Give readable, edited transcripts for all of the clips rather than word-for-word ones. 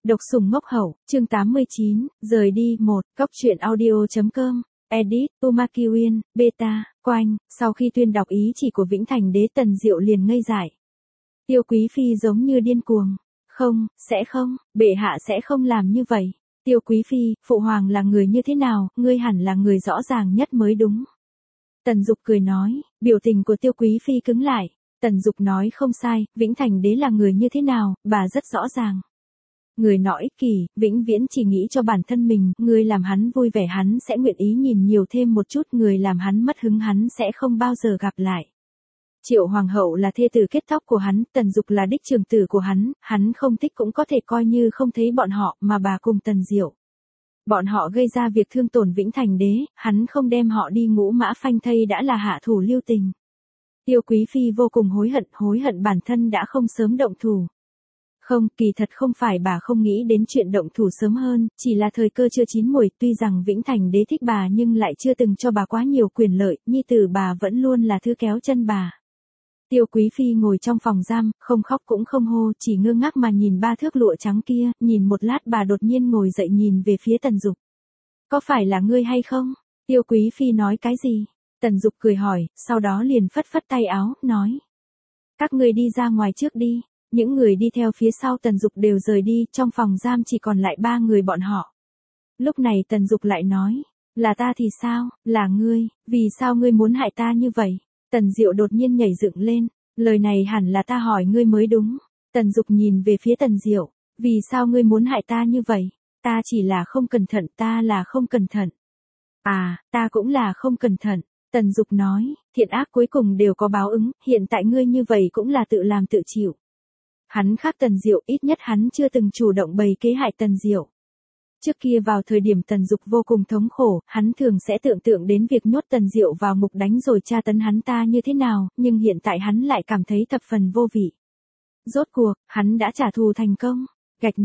Độc sủng ngốc hậu, chương 89, rời đi 1, Cốc truyện audio.com, edit, Umaki Uyên, beta, Quanh, sau khi tuyên đọc ý chỉ của Vĩnh Thành Đế Tần Diệu liền ngây dại. Tiêu Quý Phi giống như điên cuồng. Không, sẽ không, bệ hạ sẽ không làm như vậy. Tiêu Quý Phi, Phụ Hoàng là người như thế nào, ngươi hẳn là người rõ ràng nhất mới đúng. Tần Dục cười nói, biểu tình của Tiêu Quý Phi cứng lại. Tần Dục nói không sai, Vĩnh Thành Đế là người như thế nào, bà rất rõ ràng. Người nọ ích kỷ, vĩnh viễn chỉ nghĩ cho bản thân mình, người làm hắn vui vẻ hắn sẽ nguyện ý nhìn nhiều thêm một chút, người làm hắn mất hứng hắn sẽ không bao giờ gặp lại. Triệu Hoàng hậu là thê tử kết tóc của hắn, Tần Dục là đích trưởng tử của hắn không thích cũng có thể coi như không thấy bọn họ, mà bà cùng Tần Diệu. Bọn họ gây ra việc thương tổn Vĩnh Thành Đế, hắn không đem họ đi ngũ mã phanh thây đã là hạ thủ lưu tình. Tiêu Quý Phi vô cùng hối hận bản thân đã không sớm động thủ. Không, kỳ thật không phải bà không nghĩ đến chuyện động thủ sớm hơn, chỉ là thời cơ chưa chín muồi, tuy rằng Vĩnh Thành Đế thích bà nhưng lại chưa từng cho bà quá nhiều quyền lợi, nhi tử bà vẫn luôn là thứ kéo chân bà. Tiêu Quý Phi ngồi trong phòng giam, không khóc cũng không hô, chỉ ngơ ngác mà nhìn ba thước lụa trắng kia, nhìn một lát bà đột nhiên ngồi dậy nhìn về phía Tần Dục. Có phải là ngươi hay không? Tiêu Quý Phi nói cái gì? Tần Dục cười hỏi, sau đó liền phất phất tay áo, nói. Các ngươi đi ra ngoài trước đi. Những người đi theo phía sau Tần Dục đều rời đi, trong phòng giam chỉ còn lại 3 người bọn họ. Lúc này Tần Dục lại nói, là ta thì sao, là ngươi, vì sao ngươi muốn hại ta như vậy? Tần Diệu đột nhiên nhảy dựng lên, lời này hẳn là ta hỏi ngươi mới đúng. Tần Dục nhìn về phía Tần Diệu, vì sao ngươi muốn hại ta như vậy? Ta chỉ là không cẩn thận, ta là không cẩn thận. À, ta cũng là không cẩn thận. Tần Dục nói, thiện ác cuối cùng đều có báo ứng, hiện tại ngươi như vậy cũng là tự làm tự chịu. Hắn khác Tần Diệu, ít nhất hắn chưa từng chủ động bày kế hại Tần Diệu. Trước kia vào thời điểm Tần Dục vô cùng thống khổ, hắn thường sẽ tưởng tượng đến việc nhốt Tần Diệu vào ngục đánh rồi tra tấn hắn ta như thế nào, nhưng hiện tại hắn lại cảm thấy thập phần vô vị. Rốt cuộc, hắn đã trả thù thành công. Gạch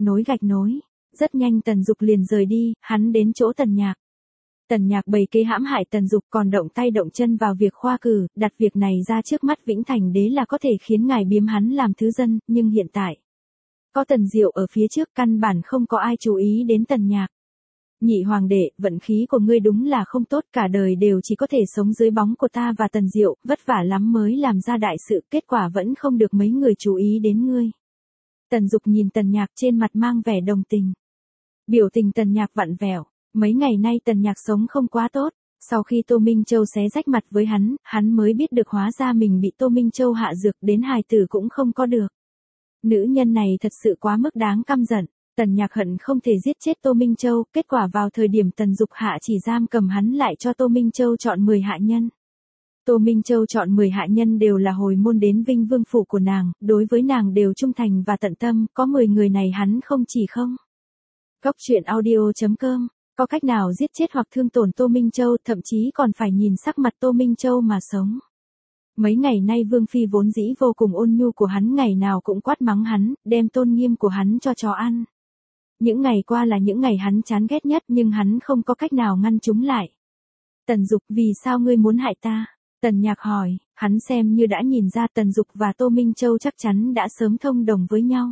nối. Rất nhanh Tần Dục liền rời đi, hắn đến chỗ Tần Nhạc. Tần Nhạc bày kế hãm hại Tần Dục còn động tay động chân vào việc khoa cử, đặt việc này ra trước mắt Vĩnh Thành Đế là có thể khiến ngài biếm hắn làm thứ dân, nhưng hiện tại có Tần Diệu ở phía trước căn bản không có ai chú ý đến Tần Nhạc. Nhị hoàng đệ, vận khí của ngươi đúng là không tốt, cả đời đều chỉ có thể sống dưới bóng của ta và Tần Diệu, vất vả lắm mới làm ra đại sự, kết quả vẫn không được mấy người chú ý đến ngươi. Tần Dục nhìn Tần Nhạc trên mặt mang vẻ đồng tình. Biểu tình Tần Nhạc vặn vẹo. Mấy ngày nay Tần Nhạc sống không quá tốt, sau khi Tô Minh Châu xé rách mặt với hắn mới biết được hóa ra mình bị Tô Minh Châu hạ dược đến hài tử cũng không có được. Nữ nhân này thật sự quá mức đáng căm giận, Tần Nhạc hận không thể giết chết Tô Minh Châu, kết quả vào thời điểm Tần Dục hạ chỉ giam cầm hắn lại cho Tô Minh Châu chọn 10 hạ nhân. Tô Minh Châu chọn 10 hạ nhân đều là hồi môn đến Vinh Vương phủ của nàng, đối với nàng đều trung thành và tận tâm, có 10 người này hắn không chỉ không. Cốc truyện audio.com có cách nào giết chết hoặc thương tổn Tô Minh Châu, thậm chí còn phải nhìn sắc mặt Tô Minh Châu mà sống. Mấy ngày nay Vương Phi vốn dĩ vô cùng ôn nhu của hắn ngày nào cũng quát mắng hắn, đem tôn nghiêm của hắn cho chó ăn. Những ngày qua là những ngày hắn chán ghét nhất nhưng hắn không có cách nào ngăn chúng lại. Tần Dục, vì sao ngươi muốn hại ta? Tần Nhạc hỏi, hắn xem như đã nhìn ra Tần Dục và Tô Minh Châu chắc chắn đã sớm thông đồng với nhau.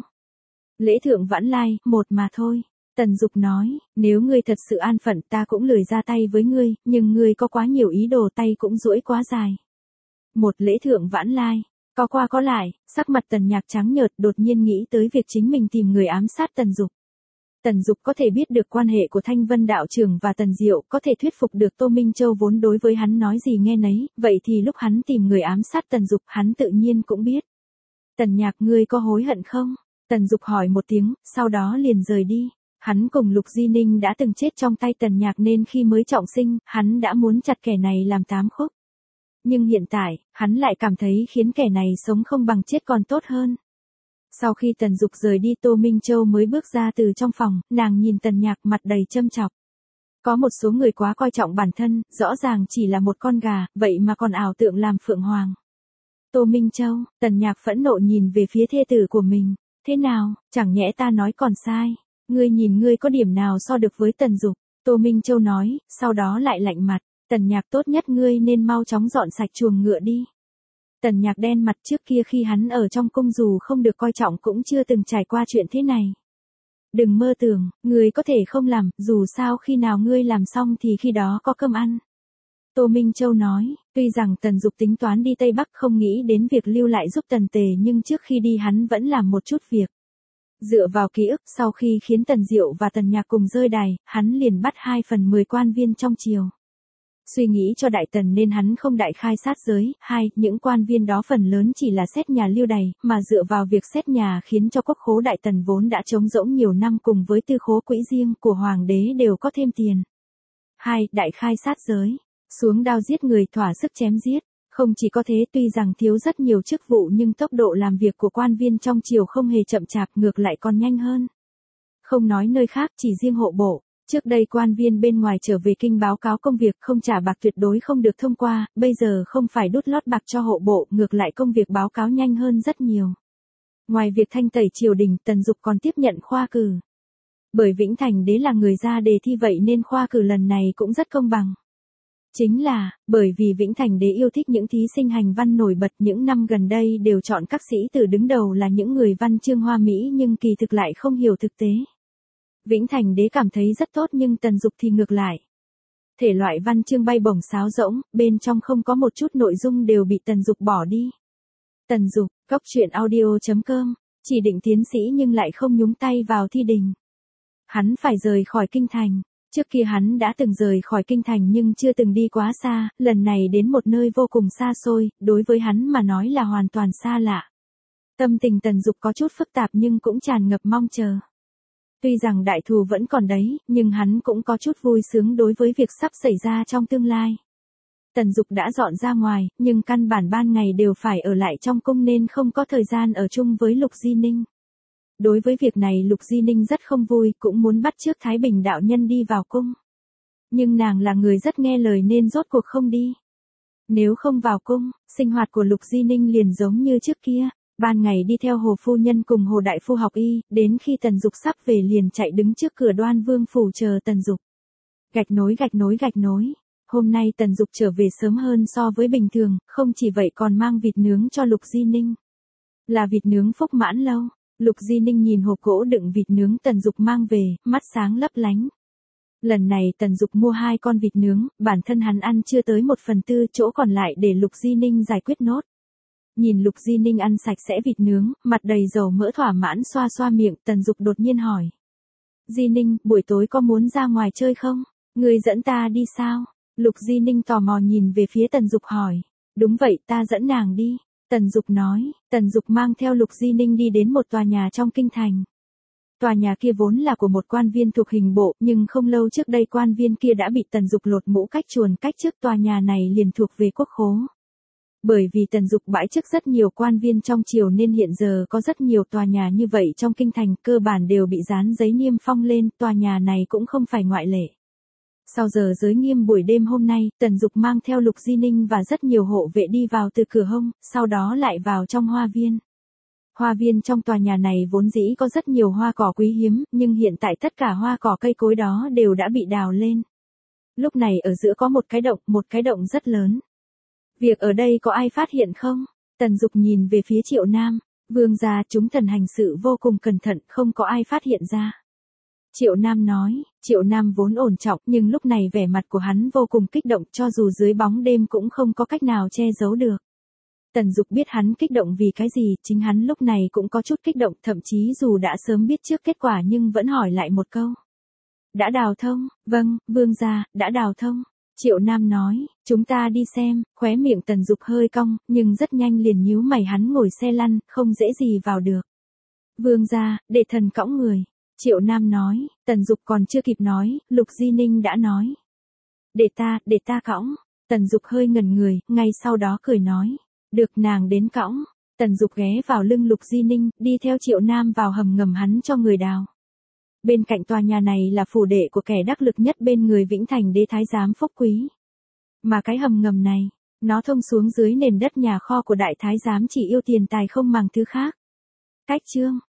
Lễ thượng vãn lai, một mà thôi. Tần Dục nói, nếu ngươi thật sự an phận ta cũng lười ra tay với ngươi, nhưng ngươi có quá nhiều ý đồ tay cũng duỗi quá dài. Một lễ thượng vãn lai, có qua có lại, sắc mặt Tần Nhạc trắng nhợt đột nhiên nghĩ tới việc chính mình tìm người ám sát Tần Dục. Tần Dục có thể biết được quan hệ của Thanh Vân đạo trưởng và Tần Diệu, có thể thuyết phục được Tô Minh Châu vốn đối với hắn nói gì nghe nấy, vậy thì lúc hắn tìm người ám sát Tần Dục hắn tự nhiên cũng biết. Tần Nhạc, ngươi có hối hận không? Tần Dục hỏi một tiếng, sau đó liền rời đi. Hắn cùng Lục Di Ninh đã từng chết trong tay Tần Nhạc nên khi mới trọng sinh, hắn đã muốn chặt kẻ này làm 8 khúc. Nhưng hiện tại, hắn lại cảm thấy khiến kẻ này sống không bằng chết còn tốt hơn. Sau khi Tần Dục rời đi Tô Minh Châu mới bước ra từ trong phòng, nàng nhìn Tần Nhạc mặt đầy châm chọc. Có một số người quá coi trọng bản thân, rõ ràng chỉ là một con gà, vậy mà còn ảo tượng làm phượng hoàng. Tô Minh Châu, Tần Nhạc phẫn nộ nhìn về phía thê tử của mình. Thế nào, chẳng nhẽ ta nói còn sai. Ngươi nhìn ngươi có điểm nào so được với Tần Dục? Tô Minh Châu nói, sau đó lại lạnh mặt. Tần Nhạc, tốt nhất ngươi nên mau chóng dọn sạch chuồng ngựa đi. Tần Nhạc đen mặt, trước kia khi hắn ở trong cung dù không được coi trọng cũng chưa từng trải qua chuyện thế này. Đừng mơ tưởng, ngươi có thể không làm, dù sao khi nào ngươi làm xong thì khi đó có cơm ăn. Tô Minh Châu nói, tuy rằng Tần Dục tính toán đi Tây Bắc không nghĩ đến việc lưu lại giúp Tần Tề nhưng trước khi đi hắn vẫn làm một chút việc. Dựa vào ký ức sau khi khiến Tần Diệu và Tần Nhạc cùng rơi đài, hắn liền bắt 2/10 quan viên trong triều. Suy nghĩ cho Đại Tần nên hắn không đại khai sát giới, những quan viên đó phần lớn chỉ là xét nhà lưu đày, mà dựa vào việc xét nhà khiến cho quốc khố Đại Tần vốn đã trống rỗng nhiều năm cùng với tư khố quỹ riêng của hoàng đế đều có thêm tiền. Đại khai sát giới, xuống đao giết người thỏa sức chém giết. Không chỉ có thế, tuy rằng thiếu rất nhiều chức vụ nhưng tốc độ làm việc của quan viên trong triều không hề chậm chạp, ngược lại còn nhanh hơn. Không nói nơi khác, chỉ riêng hộ bộ. Trước đây quan viên bên ngoài trở về kinh báo cáo công việc không trả bạc tuyệt đối không được thông qua, bây giờ không phải đút lót bạc cho hộ bộ, ngược lại công việc báo cáo nhanh hơn rất nhiều. Ngoài việc thanh tẩy triều đình, Tần Dục còn tiếp nhận khoa cử. Bởi Vĩnh Thành Đế là người ra đề thi vậy nên khoa cử lần này cũng rất công bằng. Chính là, bởi vì Vĩnh Thành Đế yêu thích những thí sinh hành văn nổi bật, những năm gần đây đều chọn các sĩ tử đứng đầu là những người văn chương hoa mỹ nhưng kỳ thực lại không hiểu thực tế. Vĩnh Thành Đế cảm thấy rất tốt nhưng Tần Dục thì ngược lại. Thể loại văn chương bay bổng sáo rỗng, bên trong không có một chút nội dung đều bị Tần Dục bỏ đi. Tần Dục, coctruyện.audio.com, chỉ định tiến sĩ nhưng lại không nhúng tay vào thi đình. Hắn phải rời khỏi kinh thành. Trước kia hắn đã từng rời khỏi kinh thành nhưng chưa từng đi quá xa, lần này đến một nơi vô cùng xa xôi, đối với hắn mà nói là hoàn toàn xa lạ. Tâm tình Tần Dục có chút phức tạp nhưng cũng tràn ngập mong chờ. Tuy rằng đại thù vẫn còn đấy, nhưng hắn cũng có chút vui sướng đối với việc sắp xảy ra trong tương lai. Tần Dục đã dọn ra ngoài, nhưng căn bản ban ngày đều phải ở lại trong cung nên không có thời gian ở chung với Lục Di Ninh. Đối với việc này Lục Di Ninh rất không vui, cũng muốn bắt chước Thái Bình đạo nhân đi vào cung. Nhưng nàng là người rất nghe lời nên rốt cuộc không đi. Nếu không vào cung, sinh hoạt của Lục Di Ninh liền giống như trước kia, ban ngày đi theo Hồ Phu Nhân cùng Hồ Đại Phu học y, đến khi Tần Dục sắp về liền chạy đứng trước cửa Đoan Vương phủ chờ Tần Dục. Gạch nối. Hôm nay Tần Dục trở về sớm hơn so với bình thường, không chỉ vậy còn mang vịt nướng cho Lục Di Ninh. Là vịt nướng Phúc Mãn Lâu. Lục Di Ninh nhìn hộp gỗ đựng vịt nướng Tần Dục mang về, mắt sáng lấp lánh. Lần này Tần Dục mua 2 con vịt nướng, bản thân hắn ăn chưa tới 1/4, chỗ còn lại để Lục Di Ninh giải quyết nốt. Nhìn Lục Di Ninh ăn sạch sẽ vịt nướng, mặt đầy dầu mỡ thỏa mãn xoa xoa miệng, Tần Dục đột nhiên hỏi. Di Ninh, buổi tối có muốn ra ngoài chơi không? Người dẫn ta đi sao? Lục Di Ninh tò mò nhìn về phía Tần Dục hỏi. Đúng vậy, ta dẫn nàng đi. Tần Dục nói. Tần Dục mang theo Lục Di Ninh đi đến một tòa nhà trong kinh thành. Tòa nhà kia vốn là của một quan viên thuộc hình bộ, nhưng không lâu trước đây quan viên kia đã bị Tần Dục lột mũ cách chuồn cách chức, tòa nhà này liền thuộc về quốc khố. Bởi vì Tần Dục bãi chức rất nhiều quan viên trong triều nên hiện giờ có rất nhiều tòa nhà như vậy trong kinh thành, cơ bản đều bị dán giấy niêm phong lên, tòa nhà này cũng không phải ngoại lệ. Sau giờ giới nghiêm buổi đêm hôm nay, Tần Dục mang theo Lục Di Ninh và rất nhiều hộ vệ đi vào từ cửa hông, sau đó lại vào trong hoa viên. Hoa viên trong tòa nhà này vốn dĩ có rất nhiều hoa cỏ quý hiếm, nhưng hiện tại tất cả hoa cỏ cây cối đó đều đã bị đào lên. Lúc này ở giữa có một cái động rất lớn. Việc ở đây có ai phát hiện không? Tần Dục nhìn về phía Triệu Nam, vương gia, chúng thần hành sự vô cùng cẩn thận, không có ai phát hiện ra. Triệu Nam nói, Triệu Nam vốn ổn trọng nhưng lúc này vẻ mặt của hắn vô cùng kích động, cho dù dưới bóng đêm cũng không có cách nào che giấu được. Tần Dục biết hắn kích động vì cái gì, chính hắn lúc này cũng có chút kích động, thậm chí dù đã sớm biết trước kết quả nhưng vẫn hỏi lại một câu. Đã đào thông? Vâng, vương gia, đã đào thông. Triệu Nam nói, chúng ta đi xem, khóe miệng Tần Dục hơi cong, nhưng rất nhanh liền nhíu mày, hắn ngồi xe lăn, không dễ gì vào được. Vương gia, để thần cõng người. Triệu Nam nói, Tần Dục còn chưa kịp nói, Lục Di Ninh đã nói. Để ta cõng. Tần Dục hơi ngẩn người, ngay sau đó cười nói. Được, nàng đến cõng. Tần Dục ghé vào lưng Lục Di Ninh, đi theo Triệu Nam vào hầm ngầm hắn cho người đào. Bên cạnh tòa nhà này là phủ đệ của kẻ đắc lực nhất bên người Vĩnh Thành Đế Thái giám Phúc Quý. Mà cái hầm ngầm này, nó thông xuống dưới nền đất nhà kho của Đại Thái giám chỉ yêu tiền tài không màng thứ khác. Cách chương